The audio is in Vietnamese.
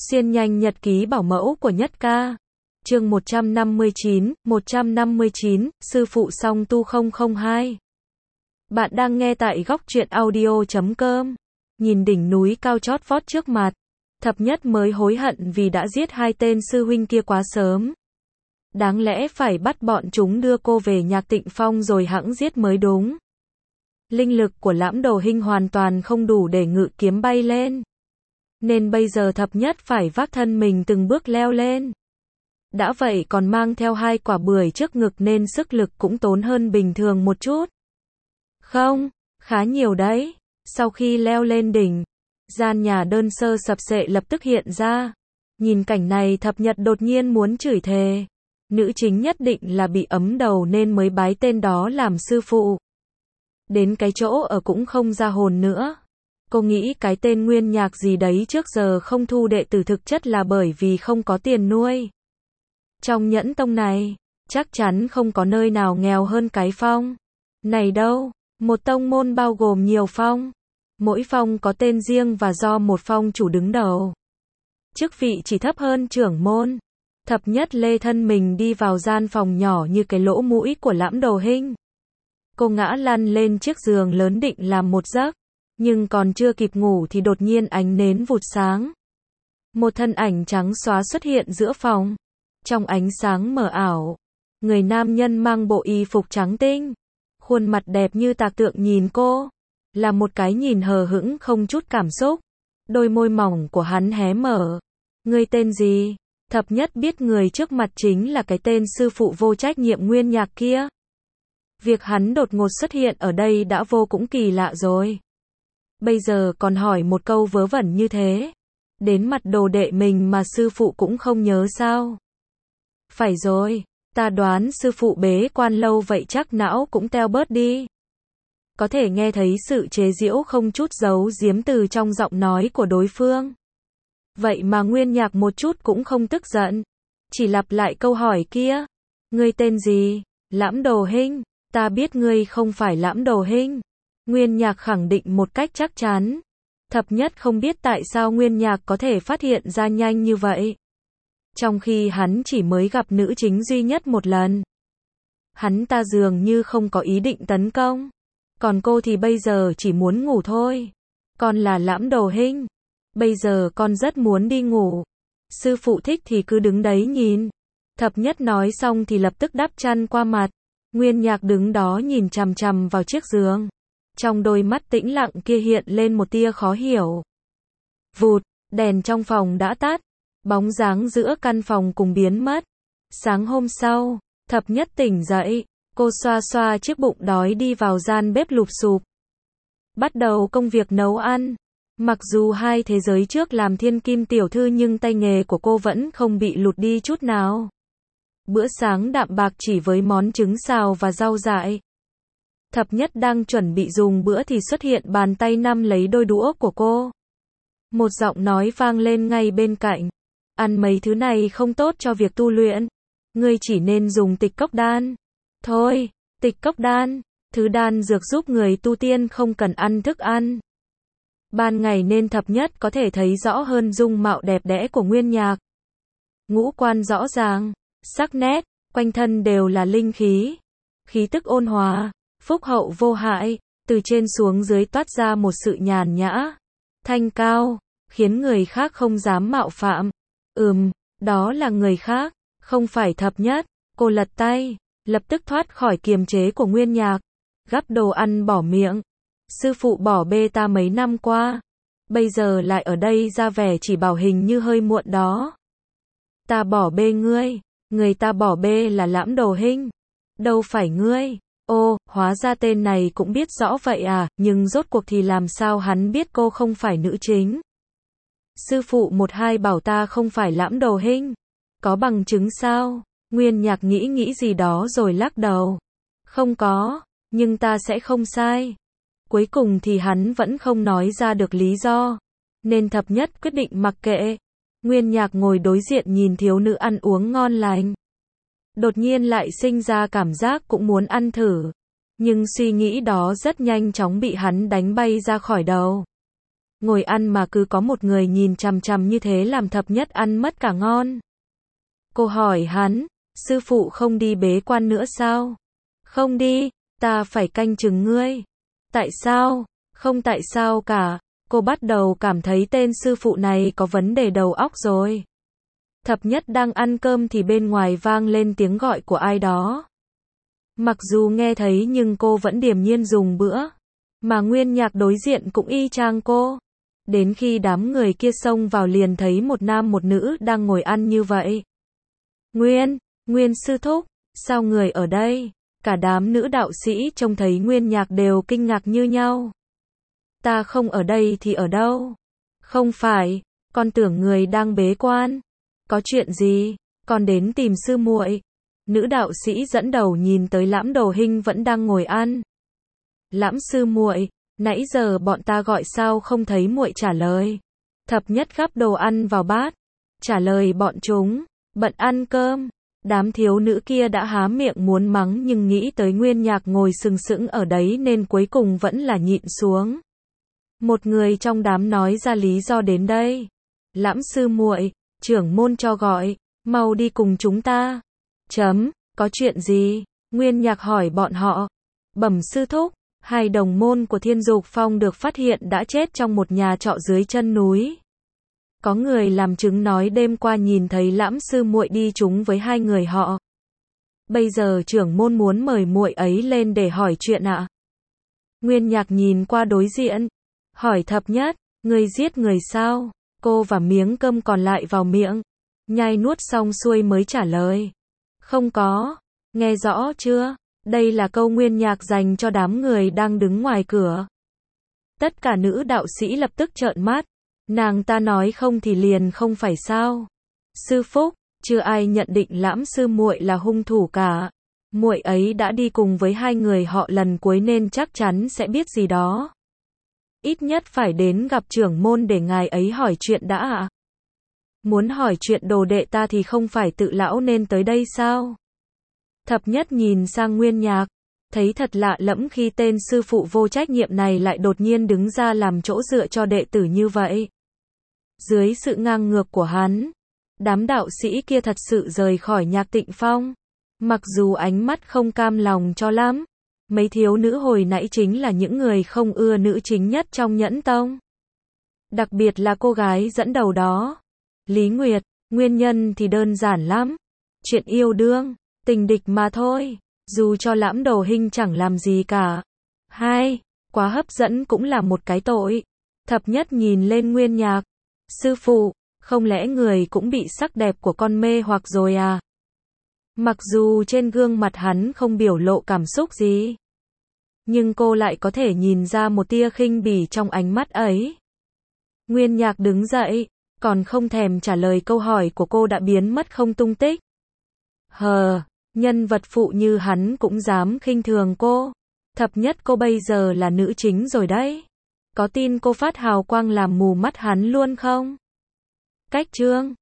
Xuyên nhanh nhật ký bảo mẫu của Nhất Ca. Chương 159, sư phụ song tu 002. Bạn đang nghe tại góc truyện audio.com. Nhìn đỉnh núi cao chót vót trước mặt, Thập Nhất mới hối hận vì đã giết hai tên sư huynh kia quá sớm. Đáng lẽ phải bắt bọn chúng đưa cô về Nhạc Tịnh Phong rồi hẵng giết mới đúng. Linh lực của Lãm Đồ Hinh hoàn toàn không đủ để ngự kiếm bay lên, nên bây giờ Thập Nhất phải vác thân mình từng bước leo lên. Đã vậy còn mang theo hai quả bưởi trước ngực nên sức lực cũng tốn hơn bình thường một chút. Không, khá nhiều đấy. Sau khi leo lên đỉnh, gian nhà đơn sơ sập xệ lập tức hiện ra. Nhìn cảnh này Thập Nhất đột nhiên muốn chửi thề. Nữ chính nhất định là bị ấm đầu nên mới bái tên đó làm sư phụ. Đến cái chỗ ở cũng không ra hồn nữa. Cô nghĩ cái tên Nguyên Nhạc gì đấy trước giờ không thu đệ tử thực chất là bởi vì không có tiền nuôi. Trong Nhẫn Tông này, chắc chắn không có nơi nào nghèo hơn cái phong này đâu. Một tông môn bao gồm nhiều phong. Mỗi phong có tên riêng và do một phong chủ đứng đầu. Chức vị chỉ thấp hơn trưởng môn. Thập Nhất lê thân mình đi vào gian phòng nhỏ như cái lỗ mũi của Lãm Đồ Hinh. Cô ngã lăn lên chiếc giường lớn định làm một giấc. Nhưng còn chưa kịp ngủ thì đột nhiên ánh nến vụt sáng. Một thân ảnh trắng xóa xuất hiện giữa phòng. Trong ánh sáng mờ ảo, người nam nhân mang bộ y phục trắng tinh, khuôn mặt đẹp như tạc tượng nhìn cô, là một cái nhìn hờ hững không chút cảm xúc. Đôi môi mỏng của hắn hé mở. Ngươi tên gì? Thập Nhất biết người trước mặt chính là cái tên sư phụ vô trách nhiệm Nguyên Nhạc kia. Việc hắn đột ngột xuất hiện ở đây đã vô cũng kỳ lạ rồi. Bây giờ còn hỏi một câu vớ vẩn như thế. Đến mặt đồ đệ mình mà sư phụ cũng không nhớ sao? Phải rồi, ta đoán sư phụ bế quan lâu vậy chắc não cũng teo bớt đi. Có thể nghe thấy sự chế giễu không chút giấu giếm từ trong giọng nói của đối phương. Vậy mà Nguyên Nhạc một chút cũng không tức giận. Chỉ lặp lại câu hỏi kia. Ngươi tên gì? Lãm Đồ Hinh. Ta biết ngươi không phải Lãm Đồ Hinh. Nguyên Nhạc khẳng định một cách chắc chắn. Thập Nhất không biết tại sao Nguyên Nhạc có thể phát hiện ra nhanh như vậy. Trong khi hắn chỉ mới gặp nữ chính duy nhất một lần. Hắn ta dường như không có ý định tấn công. Còn cô thì bây giờ chỉ muốn ngủ thôi. Con là Lãm Đồ Hinh. Bây giờ con rất muốn đi ngủ. Sư phụ thích thì cứ đứng đấy nhìn. Thập Nhất nói xong thì lập tức đắp chăn qua mặt. Nguyên Nhạc đứng đó nhìn chằm chằm vào chiếc giường. Trong đôi mắt tĩnh lặng kia hiện lên một tia khó hiểu. Vụt, đèn trong phòng đã tắt. Bóng dáng giữa căn phòng cùng biến mất. Sáng hôm sau, Thập Nhất tỉnh dậy. Cô xoa xoa chiếc bụng đói đi vào gian bếp lụp xụp. Bắt đầu công việc nấu ăn. Mặc dù hai thế giới trước làm thiên kim tiểu thư nhưng tay nghề của cô vẫn không bị lụt đi chút nào. Bữa sáng đạm bạc chỉ với món trứng xào và rau dại. Thập Nhất đang chuẩn bị dùng bữa thì xuất hiện bàn tay nắm lấy đôi đũa của cô. Một giọng nói vang lên ngay bên cạnh. Ăn mấy thứ này không tốt cho việc tu luyện. Ngươi chỉ nên dùng tịch cốc đan. Thôi, tịch cốc đan, thứ đan dược giúp người tu tiên không cần ăn thức ăn. Ban ngày nên Thập Nhất có thể thấy rõ hơn dung mạo đẹp đẽ của Nguyên Nhạc. Ngũ quan rõ ràng, sắc nét, quanh thân đều là linh khí. Khí tức ôn hòa, phúc hậu vô hại, từ trên xuống dưới toát ra một sự nhàn nhã, thanh cao, khiến người khác không dám mạo phạm. Đó là người khác, không phải Thập Nhất. Cô lật tay, lập tức thoát khỏi kiềm chế của Nguyên Nhạc, gắp đồ ăn bỏ miệng. Sư phụ bỏ bê ta mấy năm qua, bây giờ lại ở đây ra vẻ chỉ bảo hình như hơi muộn đó. Ta bỏ bê ngươi, người ta bỏ bê là Lãm Đồ Hinh, đâu phải ngươi. Ô, hóa ra tên này cũng biết rõ vậy à, nhưng rốt cuộc thì làm sao hắn biết cô không phải nữ chính. Sư phụ một hai bảo ta không phải Lãm Đồ Hinh. Có bằng chứng sao? Nguyên Nhạc nghĩ gì đó rồi lắc đầu. Không có, nhưng ta sẽ không sai. Cuối cùng thì hắn vẫn không nói ra được lý do. Nên Thập Nhất quyết định mặc kệ. Nguyên Nhạc ngồi đối diện nhìn thiếu nữ ăn uống ngon lành. Đột nhiên lại sinh ra cảm giác cũng muốn ăn thử. Nhưng suy nghĩ đó rất nhanh chóng bị hắn đánh bay ra khỏi đầu. ngồi ăn mà cứ có một người nhìn chằm chằm như thế làm thập nhất ăn mất cả ngon. Cô hỏi hắn, sư phụ không đi bế quan nữa sao? Không đi, ta phải canh chừng ngươi. Tại sao? Không tại sao cả, cô bắt đầu cảm thấy tên sư phụ này có vấn đề đầu óc rồi. Thập nhất đang ăn cơm thì bên ngoài vang lên tiếng gọi của ai đó. Mặc dù nghe thấy nhưng cô vẫn điềm nhiên dùng bữa. Mà Nguyên Nhạc đối diện cũng y chang cô. Đến khi đám người kia xông vào liền thấy một nam một nữ đang ngồi ăn như vậy. Nguyên sư thúc, sao người ở đây? Cả đám nữ đạo sĩ trông thấy Nguyên Nhạc đều kinh ngạc như nhau. Ta không ở đây thì ở đâu? Không phải, con tưởng người đang bế quan. Có chuyện gì? Con đến tìm sư muội. Nữ đạo sĩ dẫn đầu nhìn tới Lãm Đồ Hinh vẫn đang ngồi ăn. Lãm sư muội, nãy giờ bọn ta gọi sao không thấy muội trả lời? Thập nhất gắp đồ ăn vào bát, trả lời bọn chúng, bận ăn cơm. Đám thiếu nữ kia đã há miệng muốn mắng nhưng nghĩ tới Nguyên Nhạc ngồi sừng sững ở đấy nên cuối cùng vẫn là nhịn xuống. Một người trong đám nói ra lý do đến đây. Lãm sư muội, trưởng môn cho gọi, mau đi cùng chúng ta. Có chuyện gì? Nguyên Nhạc hỏi bọn họ. Bẩm sư thúc, hai đồng môn của Thiên Dục Phong được phát hiện đã chết trong một nhà trọ dưới chân núi. Có người làm chứng nói đêm qua nhìn thấy Lãm sư muội đi chung với hai người họ. Bây giờ trưởng môn muốn mời muội ấy lên để hỏi chuyện ạ. Nguyên Nhạc nhìn qua đối diện, hỏi thập nhất, người giết người sao? Cô và miếng cơm còn lại vào miệng, nhai nuốt xong xuôi mới trả lời. Không có, nghe rõ chưa? Đây là câu Nguyên Nhạc dành cho đám người đang đứng ngoài cửa. Tất cả nữ đạo sĩ lập tức trợn mắt. Nàng ta nói không thì liền không phải sao? Sư Phúc, chưa ai nhận định Lãm sư muội là hung thủ cả. Muội ấy đã đi cùng với hai người họ lần cuối nên chắc chắn sẽ biết gì đó. Ít nhất phải đến gặp trưởng môn để ngài ấy hỏi chuyện đã ạ. Muốn hỏi chuyện đồ đệ ta thì không phải tự lão nên tới đây sao? Thập nhất nhìn sang Nguyên Nhạc, thấy thật lạ lẫm khi tên sư phụ vô trách nhiệm này lại đột nhiên đứng ra làm chỗ dựa cho đệ tử như vậy. Dưới sự ngang ngược của hắn, đám đạo sĩ kia thật sự rời khỏi Nhạc Tịnh Phong. Mặc dù ánh mắt không cam lòng cho lắm, mấy thiếu nữ hồi nãy chính là những người không ưa nữ chính nhất trong Nhẫn Tông. Đặc biệt là cô gái dẫn đầu đó, Lý Nguyệt. Nguyên nhân thì đơn giản lắm. Chuyện yêu đương, tình địch mà thôi. Dù cho Lãm Đồ Hinh chẳng làm gì cả. Quá hấp dẫn cũng là một cái tội. Thập nhất nhìn lên Nguyên Nhạc. Sư phụ, không lẽ người cũng bị sắc đẹp của con mê hoặc rồi à? Mặc dù trên gương mặt hắn không biểu lộ cảm xúc gì, nhưng cô lại có thể nhìn ra một tia khinh bỉ trong ánh mắt ấy. Nguyên Nhạc đứng dậy, còn không thèm trả lời câu hỏi của cô đã biến mất không tung tích. Nhân vật phụ như hắn cũng dám khinh thường cô. Thập nhất cô bây giờ là nữ chính rồi đấy. Có tin cô phát hào quang làm mù mắt hắn luôn không? Cách chương